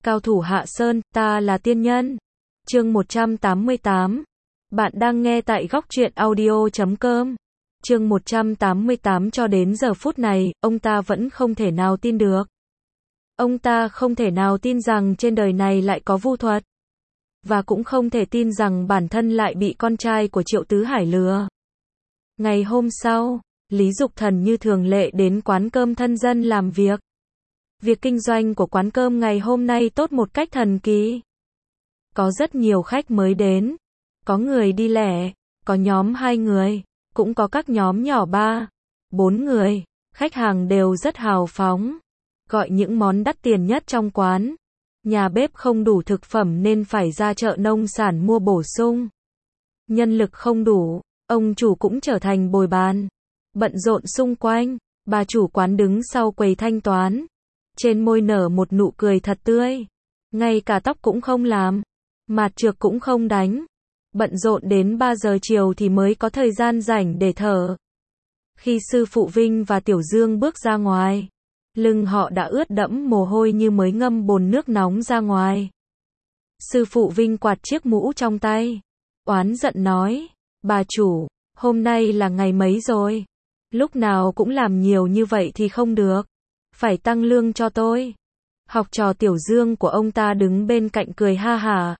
Cao thủ hạ sơn, ta là tiên nhân. Chương 188. Bạn đang nghe tại góc truyện audio.com. Chương 188. Cho đến giờ phút này, ông ta vẫn không thể nào tin được. Ông ta không thể nào tin rằng trên đời này lại có vu thuật. Và cũng không thể tin rằng bản thân lại bị con trai của Triệu Tứ Hải lừa. Ngày hôm sau, Lý Dục Thần như thường lệ đến quán cơm thân dân làm việc. Việc kinh doanh của quán cơm ngày hôm nay tốt một cách thần kỳ. Có rất nhiều khách mới đến. Có người đi lẻ, có nhóm 2 người, cũng có các nhóm nhỏ 3, 4 người. Khách hàng đều rất hào phóng. Gọi những món đắt tiền nhất trong quán. Nhà bếp không đủ thực phẩm nên phải ra chợ nông sản mua bổ sung. Nhân lực không đủ, ông chủ cũng trở thành bồi bàn. Bận rộn xung quanh, bà chủ quán đứng sau quầy thanh toán. Trên môi nở một nụ cười thật tươi. Ngay cả tóc cũng không làm. Mạt trược cũng không đánh. Bận rộn đến 3 giờ chiều thì mới có thời gian rảnh để thở. Khi sư phụ Vinh và Tiểu Dương bước ra ngoài, lưng họ đã ướt đẫm mồ hôi như mới ngâm bồn nước nóng ra ngoài. Sư phụ Vinh quạt chiếc mũ trong tay, oán giận nói, bà chủ, hôm nay là ngày mấy rồi? Lúc nào cũng làm nhiều như vậy thì không được. Phải tăng lương cho tôi. Học trò Tiểu Dương của ông ta đứng bên cạnh cười ha hả.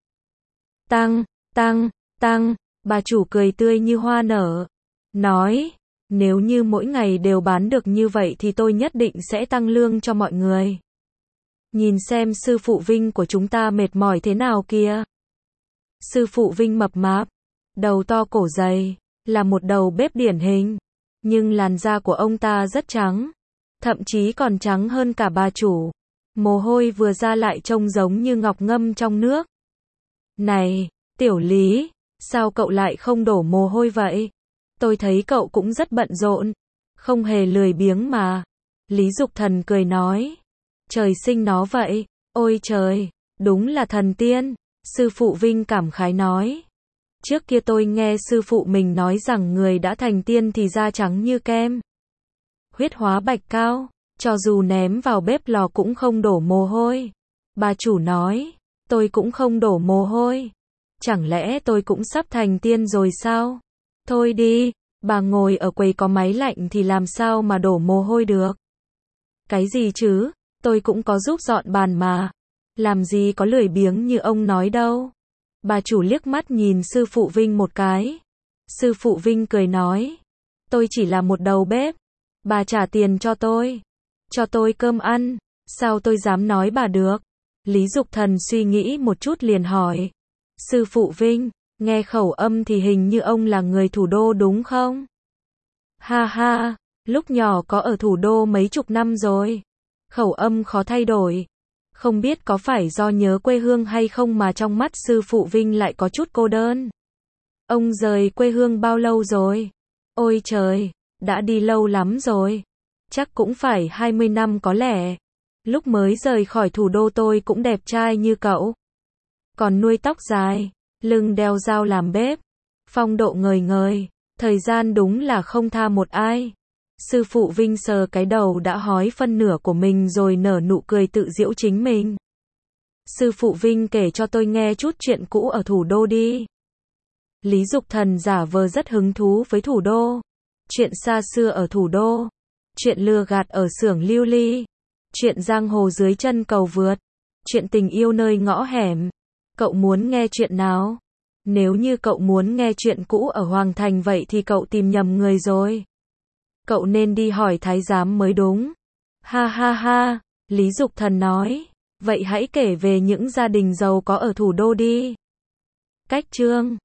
Tăng, bà chủ cười tươi như hoa nở. Nói, nếu như mỗi ngày đều bán được như vậy thì tôi nhất định sẽ tăng lương cho mọi người. Nhìn xem sư phụ Vinh của chúng ta mệt mỏi thế nào kìa. Sư phụ Vinh mập mạp, đầu to cổ dày, là một đầu bếp điển hình. Nhưng làn da của ông ta rất trắng. Thậm chí còn trắng hơn cả bà chủ. Mồ hôi vừa ra lại trông giống như ngọc ngâm trong nước. Này, Tiểu Lý, sao cậu lại không đổ mồ hôi vậy? Tôi thấy cậu cũng rất bận rộn. Không hề lười biếng mà. Lý Dục Thần cười nói. Trời sinh nó vậy. Ôi trời, đúng là thần tiên. Sư phụ Vinh cảm khái nói. Trước kia tôi nghe sư phụ mình nói rằng người đã thành tiên thì da trắng như kem. Huyết hóa bạch cao, cho dù ném vào bếp lò cũng không đổ mồ hôi. Bà chủ nói, tôi cũng không đổ mồ hôi. Chẳng lẽ tôi cũng sắp thành tiên rồi sao? Thôi đi, bà ngồi ở quầy có máy lạnh thì làm sao mà đổ mồ hôi được? Cái gì chứ, tôi cũng có giúp dọn bàn mà. Làm gì có lười biếng như ông nói đâu. Bà chủ liếc mắt nhìn sư phụ Vinh một cái. Sư phụ Vinh cười nói, tôi chỉ là một đầu bếp. Bà trả tiền cho tôi cơm ăn, sao tôi dám nói bà được? Lý Dục Thần suy nghĩ một chút liền hỏi. Sư phụ Vinh, nghe khẩu âm thì hình như ông là người thủ đô đúng không? Ha ha, lúc nhỏ có ở thủ đô mấy chục năm rồi. Khẩu âm khó thay đổi. Không biết có phải do nhớ quê hương hay không mà trong mắt sư phụ Vinh lại có chút cô đơn. Ông rời quê hương bao lâu rồi? Ôi trời, đã đi lâu lắm rồi. Chắc cũng phải 20 năm có lẽ. Lúc mới rời khỏi thủ đô tôi cũng đẹp trai như cậu. Còn nuôi tóc dài, lưng đeo dao làm bếp. Phong độ ngời ngời, thời gian đúng là không tha một ai. Sư phụ Vinh sờ cái đầu đã hói phân nửa của mình rồi nở nụ cười tự giễu chính mình. Sư phụ Vinh kể cho tôi nghe chút chuyện cũ ở thủ đô đi. Lý Dục Thần giả vờ rất hứng thú với thủ đô. Chuyện xa xưa ở thủ đô. Chuyện lừa gạt ở xưởng lưu ly. Chuyện giang hồ dưới chân cầu vượt. Chuyện tình yêu nơi ngõ hẻm. Cậu muốn nghe chuyện nào? Nếu như cậu muốn nghe chuyện cũ ở Hoàng Thành vậy thì cậu tìm nhầm người rồi. Cậu nên đi hỏi thái giám mới đúng. Ha ha ha, Lý Dục Thần nói. Vậy hãy kể về những gia đình giàu có ở thủ đô đi. Cách chương